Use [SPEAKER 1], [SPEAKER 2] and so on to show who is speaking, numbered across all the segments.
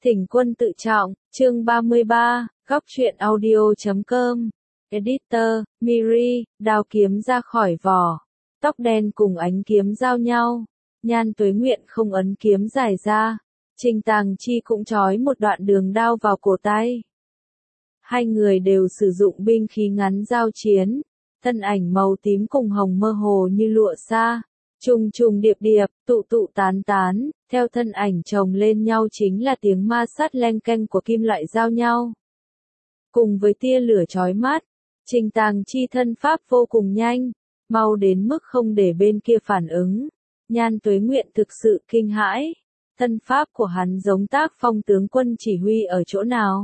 [SPEAKER 1] Thỉnh quân tự trọng, chương 33, góc truyện audio.com. Editor, Miri, đao kiếm ra khỏi vỏ. Tóc đen cùng ánh kiếm giao nhau. Nhan Tuế Nguyện không ấn kiếm dài ra. Trình Tàng Chi cũng trói một đoạn đường đao vào cổ tay. Hai người đều sử dụng binh khí ngắn giao chiến. Thân ảnh màu tím cùng hồng mơ hồ như lụa xa. Trùng trùng điệp điệp, tụ tụ tán tán, theo thân ảnh chồng lên nhau chính là tiếng ma sát leng keng của kim loại giao nhau. Cùng với tia lửa chói mắt, Trình Tàng Chi thân pháp vô cùng nhanh, mau đến mức không để bên kia phản ứng. Nhan Tuế Nguyện thực sự kinh hãi, thân pháp của hắn giống tác phong tướng quân chỉ huy ở chỗ nào.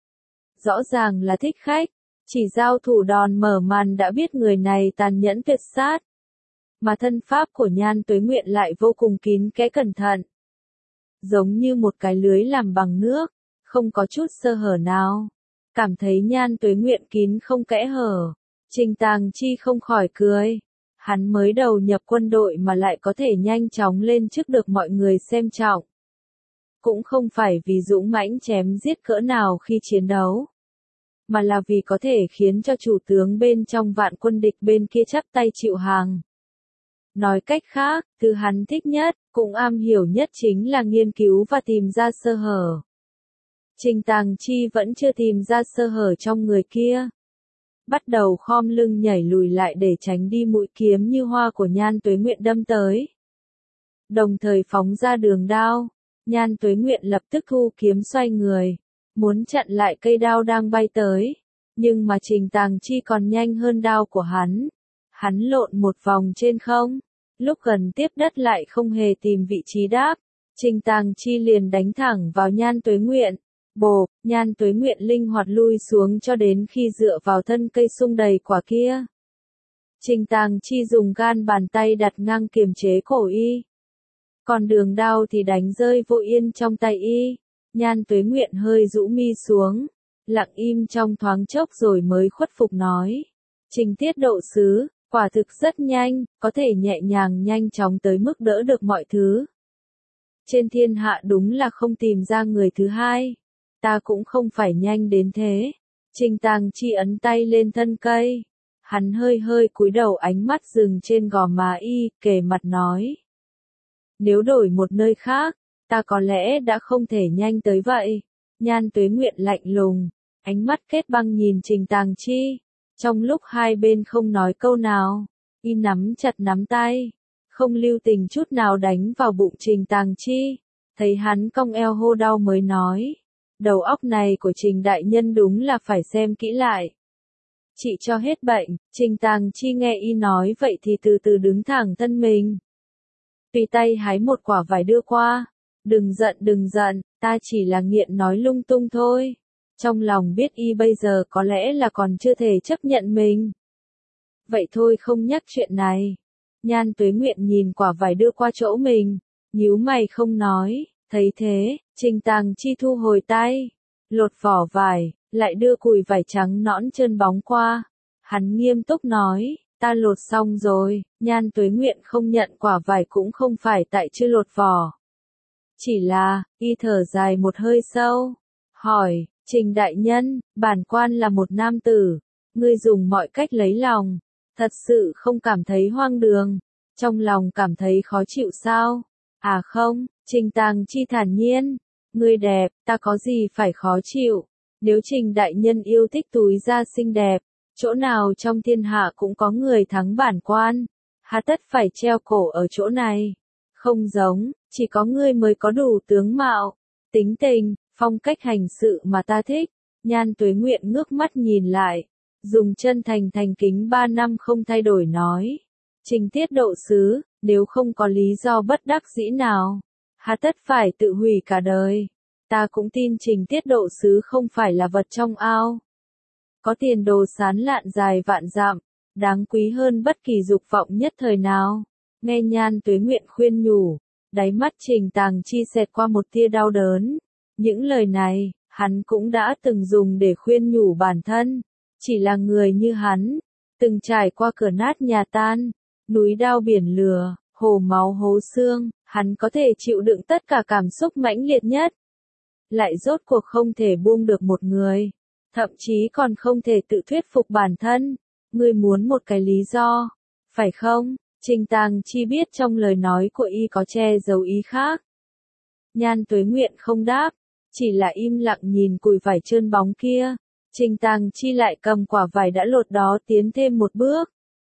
[SPEAKER 1] Rõ ràng là thích khách, chỉ giao thủ đòn mở màn đã biết người này tàn nhẫn tuyệt sát. Mà thân pháp của Nhan Tuế Nguyện lại vô cùng kín kẽ cẩn thận. Giống như một cái lưới làm bằng nước, không có chút sơ hở nào. Cảm thấy Nhan Tuế Nguyện kín không kẽ hở. Trình Tàng Chi không khỏi cười. Hắn mới đầu nhập quân đội mà lại có thể nhanh chóng lên chức được mọi người xem trọng. Cũng không phải vì dũng mãnh chém giết cỡ nào khi chiến đấu. Mà là vì có thể khiến cho chủ tướng bên trong vạn quân địch bên kia chắp tay chịu hàng. Nói cách khác, thứ hắn thích nhất, cũng am hiểu nhất chính là nghiên cứu và tìm ra sơ hở. Trình Tàng Chi vẫn chưa tìm ra sơ hở trong người kia. Bắt đầu khom lưng nhảy lùi lại để tránh đi mũi kiếm như hoa của Nhan Tuế Nguyện đâm tới. Đồng thời phóng ra đường đao, Nhan Tuế Nguyện lập tức thu kiếm xoay người, muốn chặn lại cây đao đang bay tới. Nhưng mà Trình Tàng Chi còn nhanh hơn đao của hắn. Hắn lộn một vòng trên không, lúc gần tiếp đất lại không hề tìm vị trí đáp. Trình Tàng Chi liền đánh thẳng vào Nhan Tuế Nguyện. Bộp, Nhan Tuế Nguyện linh hoạt lui xuống cho đến khi dựa vào thân cây sung đầy quả kia. Trình Tàng Chi dùng gan bàn tay đặt ngang kiềm chế cổ y. Còn đường đao thì đánh rơi vô yên trong tay y. Nhan Tuế Nguyện hơi rũ mi xuống, lặng im trong thoáng chốc rồi mới khuất phục nói. Trình tiết độ sứ, quả thực rất nhanh, có thể nhẹ nhàng nhanh chóng tới mức đỡ được mọi thứ. Trên thiên hạ đúng là không tìm ra người thứ hai. Ta cũng không phải nhanh đến thế. Trình Tàng Chi ấn tay lên thân cây. Hắn hơi hơi cúi đầu ánh mắt dừng trên gò má y, kề mặt nói. Nếu đổi một nơi khác, ta có lẽ đã không thể nhanh tới vậy. Nhan Tuế Nguyện lạnh lùng, ánh mắt kết băng nhìn Trình Tàng Chi. Trong lúc hai bên không nói câu nào, y nắm chặt nắm tay, không lưu tình chút nào đánh vào bụng Trình Tàng Chi. Thấy hắn cong eo hô đau mới nói. Đầu óc này của Trình đại nhân đúng là phải xem kỹ lại. Trị cho hết bệnh. Trình Tàng Chi nghe y nói vậy thì từ từ đứng thẳng thân mình. Tùy tay hái một quả vải đưa qua. Đừng giận, ta chỉ là nghiện nói lung tung thôi. Trong lòng biết y bây giờ có lẽ là còn chưa thể chấp nhận mình. Vậy thôi không nhắc chuyện này. Nhan Tuế Nguyện nhìn quả vải đưa qua chỗ mình, nhíu mày không nói. Thấy thế, Trình Tàng Chi thu hồi tay, lột vỏ vải, lại đưa cùi vải trắng nõn trơn bóng qua. Hắn nghiêm túc nói, ta lột xong rồi. Nhan Tuế Nguyện không nhận quả vải cũng không phải tại chưa lột vỏ. Chỉ là, y thở dài một hơi sâu, hỏi, Trình đại nhân, bản quan là một nam tử, ngươi dùng mọi cách lấy lòng, thật sự không cảm thấy hoang đường, trong lòng cảm thấy khó chịu sao? À không, Trình Tàng Chi thản nhiên, ngươi đẹp, ta có gì phải khó chịu, nếu Trình đại nhân yêu thích túi da xinh đẹp, chỗ nào trong thiên hạ cũng có người thắng bản quan, hà tất phải treo cổ ở chỗ này, không giống, chỉ có ngươi mới có đủ tướng mạo, tính tình, phong cách hành sự mà ta thích. Nhan Tuế Nguyện ngước mắt nhìn lại, dùng chân thành kính 3 năm không thay đổi nói. Trình tiết độ sứ, nếu không có lý do bất đắc dĩ nào, hà tất phải tự hủy cả đời. Ta cũng tin Trình tiết độ sứ không phải là vật trong ao. Có tiền đồ sán lạn dài vạn dặm, đáng quý hơn bất kỳ dục vọng nhất thời nào. Nghe Nhan Tuế Nguyện khuyên nhủ, đáy mắt Trình Tàng Chi xẹt qua một tia đau đớn. Những lời này, hắn cũng đã từng dùng để khuyên nhủ bản thân. Chỉ là người như hắn, từng trải qua cửa nát nhà tan, núi đao biển lửa, hồ máu hố xương, hắn có thể chịu đựng tất cả cảm xúc mãnh liệt nhất. lại rốt cuộc không thể buông được một người, thậm chí còn không thể tự thuyết phục bản thân. Ngươi muốn một cái lý do, phải không? Trình Tàng Chi biết trong lời nói của y có che giấu ý khác. Nhan Tuế Nguyện không đáp, chỉ là im lặng nhìn cùi vải trơn bóng kia. Trình Tàng Chi lại cầm quả vải đã lột đó tiến thêm một bước.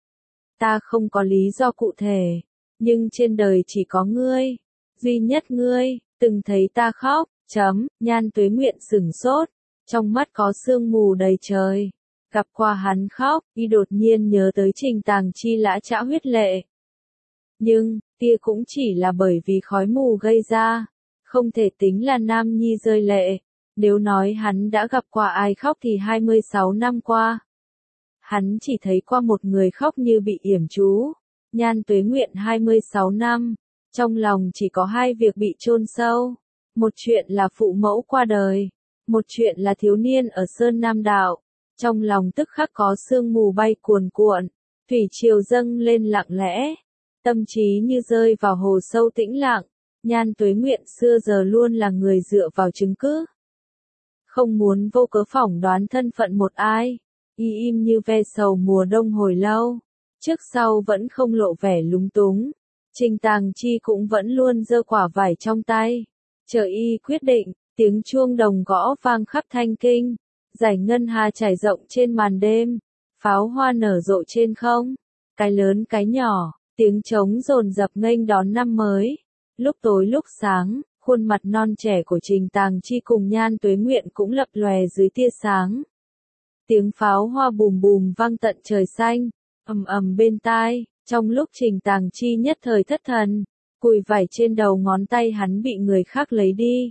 [SPEAKER 1] Ta không có lý do cụ thể, nhưng trên đời chỉ có ngươi, duy nhất ngươi, từng thấy ta khóc, Nhan Tuế Nguyện sửng sốt, trong mắt có sương mù đầy trời. Gặp qua hắn khóc, y đột nhiên nhớ tới Trình Tàng Chi lã chã huyết lệ. Nhưng, kia cũng chỉ là bởi vì khói mù gây ra, không thể tính là nam nhi rơi lệ. Nếu nói hắn đã gặp qua ai khóc thì 26 năm qua. Hắn chỉ thấy qua một người khóc như bị yểm chú. Nhan Tuế Nguyện 26 năm, trong lòng chỉ có hai việc bị chôn sâu. Một chuyện là phụ mẫu qua đời, một chuyện là thiếu niên ở Sơn Nam Đạo. Trong lòng tức khắc có sương mù bay cuồn cuộn, thủy triều dâng lên lặng lẽ, tâm trí như rơi vào hồ sâu tĩnh lặng. Nhan Tuế Nguyện xưa giờ luôn là người dựa vào chứng cứ, không muốn vô cớ phỏng đoán thân phận một ai, im như ve sầu mùa đông hồi lâu, trước sau vẫn không lộ vẻ lúng túng. Trình Tàng Chi cũng vẫn luôn giơ quả vải trong tay, chờ y quyết định. Tiếng chuông đồng gõ vang khắp Thanh Kinh, dải ngân hà trải rộng trên màn đêm, pháo hoa nở rộ trên không, cái lớn cái nhỏ, tiếng trống dồn dập nghênh đón năm mới. Lúc tối lúc sáng, khuôn mặt non trẻ của Trình Tàng Chi cùng Nhan Tuế Nguyện cũng lập lòe dưới tia sáng. Tiếng pháo hoa bùm bùm vang tận trời xanh, ầm ầm bên tai, trong lúc Trình Tàng Chi nhất thời thất thần, cùi vải trên đầu ngón tay hắn bị người khác lấy đi.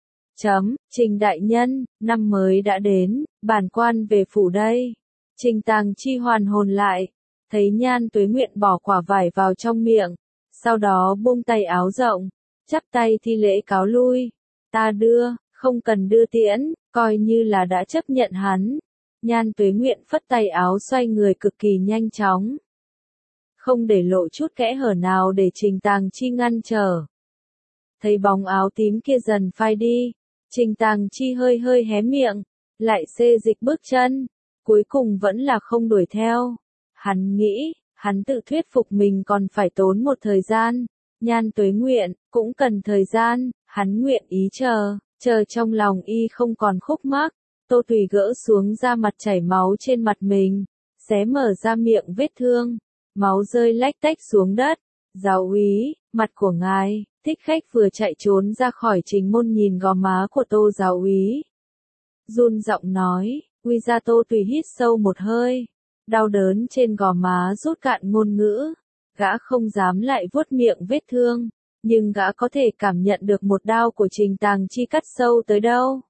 [SPEAKER 1] Trình đại nhân, năm mới đã đến, bản quan về phủ đây. Trình Tàng Chi hoàn hồn lại, thấy Nhan Tuế Nguyện bỏ quả vải vào trong miệng, sau đó buông tay áo rộng, chắp tay thi lễ cáo lui. Ta đưa, không cần đưa tiễn, coi như là đã chấp nhận hắn. Nhan Tuế Nguyện phất tay áo xoay người cực kỳ nhanh chóng, không để lộ chút kẽ hở nào để Trình Tàng Chi ngăn trở. Thấy bóng áo tím kia dần phai đi, Trình Tàng Chi hơi hơi hé miệng, lại xê dịch bước chân, cuối cùng vẫn là không đuổi theo. Hắn nghĩ, hắn tự thuyết phục mình còn phải tốn một thời gian, Nhan Tuế Nguyện cũng cần thời gian, hắn nguyện ý chờ trong lòng y không còn khúc mắc. Tô Thủy gỡ xuống da mặt chảy máu trên mặt mình, xé mở ra miệng vết thương, máu rơi lách tách xuống đất. Giáo úy, mặt của ngài. Thích khách vừa chạy trốn ra khỏi Trình môn nhìn gò má của Tô giáo úy, run giọng nói. Uy ra. Tô Tùy hít sâu một hơi, đau đớn trên gò má rút cạn ngôn ngữ. Gã không dám lại vuốt miệng vết thương, nhưng gã có thể cảm nhận được một đao của Trình Tàng Chi cắt sâu tới đâu,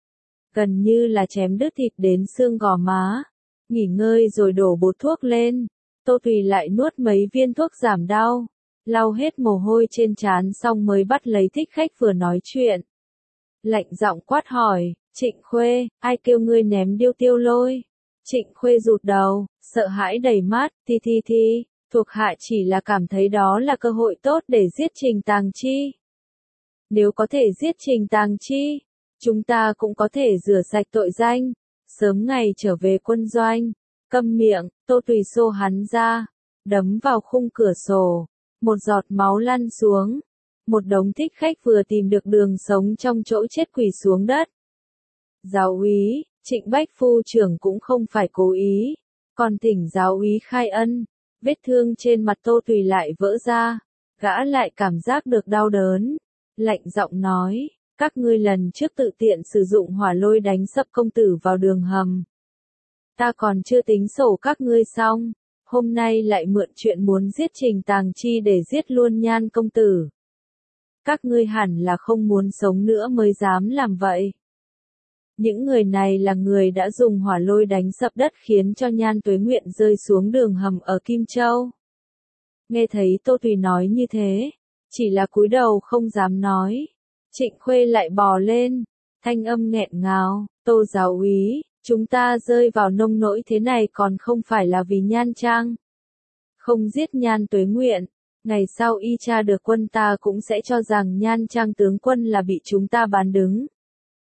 [SPEAKER 1] gần như là chém đứt thịt đến xương gò má. Nghỉ ngơi rồi đổ bột thuốc lên, Tô Tùy lại nuốt mấy viên thuốc giảm đau, lau hết mồ hôi trên trán xong mới bắt lấy thích khách vừa nói chuyện. Lạnh giọng quát hỏi, Trịnh Khuê, ai kêu ngươi ném điêu tiêu lôi? Trịnh Khuê rụt đầu, sợ hãi đầy mắt, thi, thuộc hạ chỉ là cảm thấy đó là cơ hội tốt để giết Trình Tàng Chi. Nếu có thể giết Trình Tàng Chi, chúng ta cũng có thể rửa sạch tội danh, sớm ngày trở về quân doanh. Câm miệng. Tô Tùy xô hắn ra, đấm vào khung cửa sổ, một giọt máu lăn xuống. Một đống thích khách vừa tìm được đường sống trong chỗ chết quỳ xuống đất. Giáo úy, Trịnh Bách phu trưởng cũng không phải cố ý, còn thỉnh giáo úy khai ân. Vết thương trên mặt Tô Tùy lại vỡ ra, gã lại cảm giác được đau đớn, lạnh giọng nói, các ngươi lần trước tự tiện sử dụng hỏa lôi đánh sập công tử vào đường hầm. Ta còn chưa tính sổ các ngươi xong, hôm nay lại mượn chuyện muốn giết Trình Tàng Chi để giết luôn Nhan công tử. Các ngươi hẳn là không muốn sống nữa mới dám làm vậy. Những người này là người đã dùng hỏa lôi đánh sập đất khiến cho Nhan Tuế Nguyện rơi xuống đường hầm ở Kim Châu. Nghe thấy Tô Tùy nói như thế, chỉ là cúi đầu không dám nói. Trịnh Khuê lại bò lên, thanh âm nghẹn ngào, Tô giáo úy, chúng ta rơi vào nông nỗi thế này còn không phải là vì Nhan Trang. Không giết Nhan Tuế Nguyện, ngày sau y tra được quân ta cũng sẽ cho rằng Nhan Trang tướng quân là bị chúng ta bán đứng.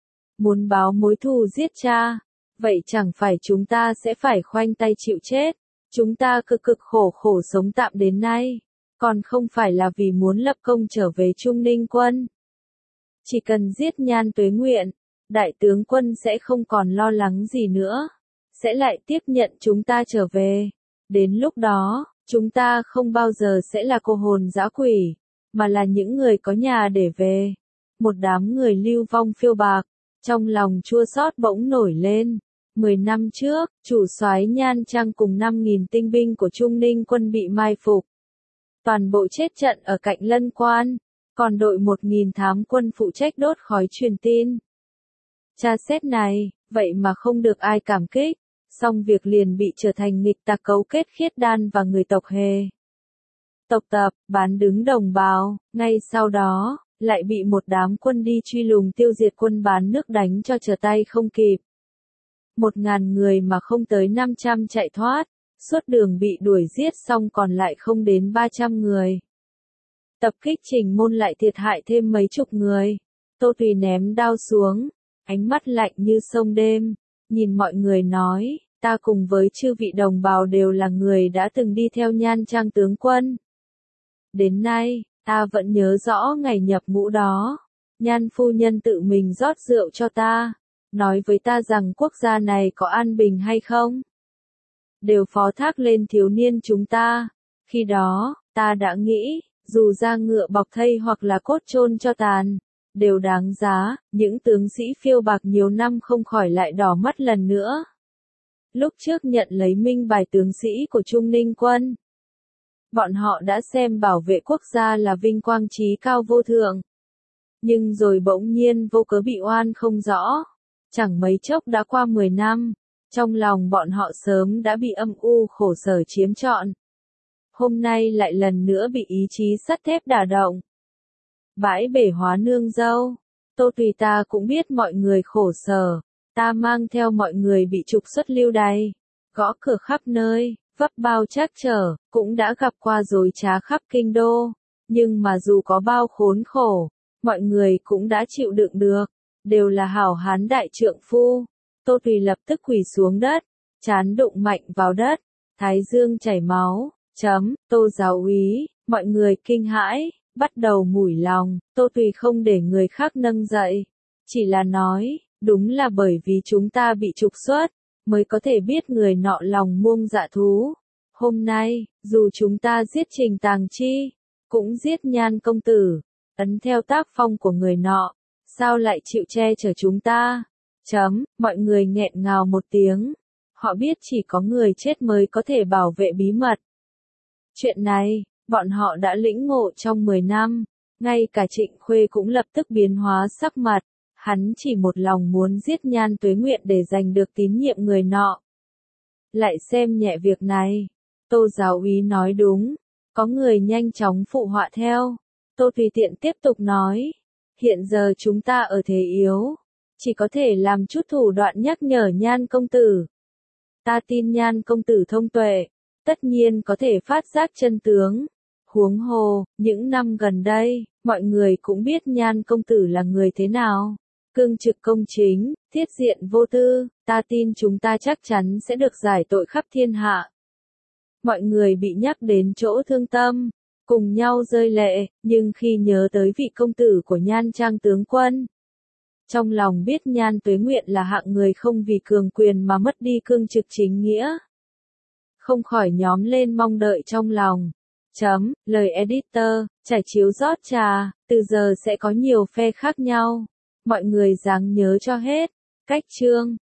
[SPEAKER 1] muốn báo mối thù giết cha, vậy chẳng phải chúng ta sẽ phải khoanh tay chịu chết. Chúng ta cực cực khổ khổ sống tạm đến nay, còn không phải là vì muốn lập công trở về Trung Ninh quân. Chỉ cần giết Nhan Tuế Nguyện, đại tướng quân sẽ không còn lo lắng gì nữa, sẽ lại tiếp nhận chúng ta trở về. Đến lúc đó, chúng ta không bao giờ sẽ là cô hồn dã quỷ, mà là những người có nhà để về. Một đám người lưu vong phiêu bạc, trong lòng chua xót bỗng nổi lên. 10 năm trước, chủ soái Nhan Trang cùng 5.000 tinh binh của Trung Ninh quân bị mai phục. Toàn bộ chết trận ở cạnh Lân Quan, còn đội 1.000 thám quân phụ trách đốt khói truyền tin. Tra xét này, vậy mà không được ai cảm kích, xong việc liền bị trở thành nghịch tặc cấu kết khiết đan và người tộc Hề. Tộc Tập, bán đứng đồng bào, ngay sau đó, lại bị một đám quân đi truy lùng tiêu diệt quân bán nước đánh cho trở tay không kịp. 1.000 người mà không tới 500 chạy thoát, suốt đường bị đuổi giết xong còn lại không đến 300 người. Tập kích Trình Môn lại thiệt hại thêm mấy chục người. Tô Tùy ném đao xuống, ánh mắt lạnh như sông đêm, nhìn mọi người nói, ta cùng với chư vị đồng bào đều là người đã từng đi theo Nhan Trang tướng quân. Đến nay, ta vẫn nhớ rõ ngày nhập ngũ đó, Nhan phu nhân tự mình rót rượu cho ta, nói với ta rằng quốc gia này có an bình hay không, đều phó thác lên thiếu niên chúng ta. Khi đó, ta đã nghĩ, dù da ngựa bọc thây hoặc là cốt chôn cho tàn, đều đáng giá. Những tướng sĩ phiêu bạc nhiều năm không khỏi lại đỏ mắt lần nữa. Lúc trước nhận lấy minh bài tướng sĩ của Trung Ninh quân, bọn họ đã xem bảo vệ quốc gia là vinh quang chí cao vô thượng. Nhưng rồi bỗng nhiên vô cớ bị oan không rõ. Chẳng mấy chốc đã qua 10 năm, trong lòng bọn họ sớm đã bị âm u khổ sở chiếm trọn. Hôm nay lại lần nữa bị ý chí sắt thép đả động. Bãi bể hóa nương dâu, Tô Tùy ta cũng biết mọi người khổ sở, ta mang theo mọi người bị trục xuất lưu đày, gõ cửa khắp nơi, vấp bao trắc trở, cũng đã gặp qua dối trá khắp kinh đô, nhưng mà dù có bao khốn khổ, mọi người cũng đã chịu đựng được, đều là hảo hán đại trượng phu. Tô Tùy lập tức quỳ xuống đất, trán đụng mạnh vào đất, thái dương chảy máu. Tô giáo úy, mọi người kinh hãi, bắt đầu mủi lòng. Tô Tùy không để người khác nâng dậy, chỉ là nói, đúng là bởi vì chúng ta bị trục xuất, mới có thể biết người nọ lòng muông dạ thú. Hôm nay, dù chúng ta giết Trình Tàng Chi, cũng giết Nhan công tử, ấn theo tác phong của người nọ, sao lại chịu che chở chúng ta? Mọi người nghẹn ngào một tiếng, họ biết chỉ có người chết mới có thể bảo vệ bí mật. Chuyện này, bọn họ đã lĩnh ngộ trong 10 năm, ngay cả Trịnh Khuê cũng lập tức biến hóa sắc mặt, hắn chỉ một lòng muốn giết Nhan Tuế Nguyện để giành được tín nhiệm người nọ. Lại xem nhẹ việc này, Tô giáo úy nói đúng, có người nhanh chóng phụ họa theo. Tô tùy tiện tiếp tục nói, hiện giờ chúng ta ở thế yếu, chỉ có thể làm chút thủ đoạn nhắc nhở Nhan công tử. Ta tin Nhan công tử thông tuệ, tất nhiên có thể phát giác chân tướng. Huống hồ, những năm gần đây, mọi người cũng biết Nhan công tử là người thế nào. Cương trực công chính, thiết diện vô tư, ta tin chúng ta chắc chắn sẽ được giải tội khắp thiên hạ. Mọi người bị nhắc đến chỗ thương tâm, cùng nhau rơi lệ, nhưng khi nhớ tới vị công tử của Nhan Trang tướng quân, trong lòng biết Nhan Tuế Nguyện là hạng người không vì cường quyền mà mất đi cương trực chính nghĩa, không khỏi nhóm lên mong đợi trong lòng. Lời editor, trải chiếu rót trà, từ giờ sẽ có nhiều phe khác nhau. Mọi người dáng nhớ cho hết. Cách chương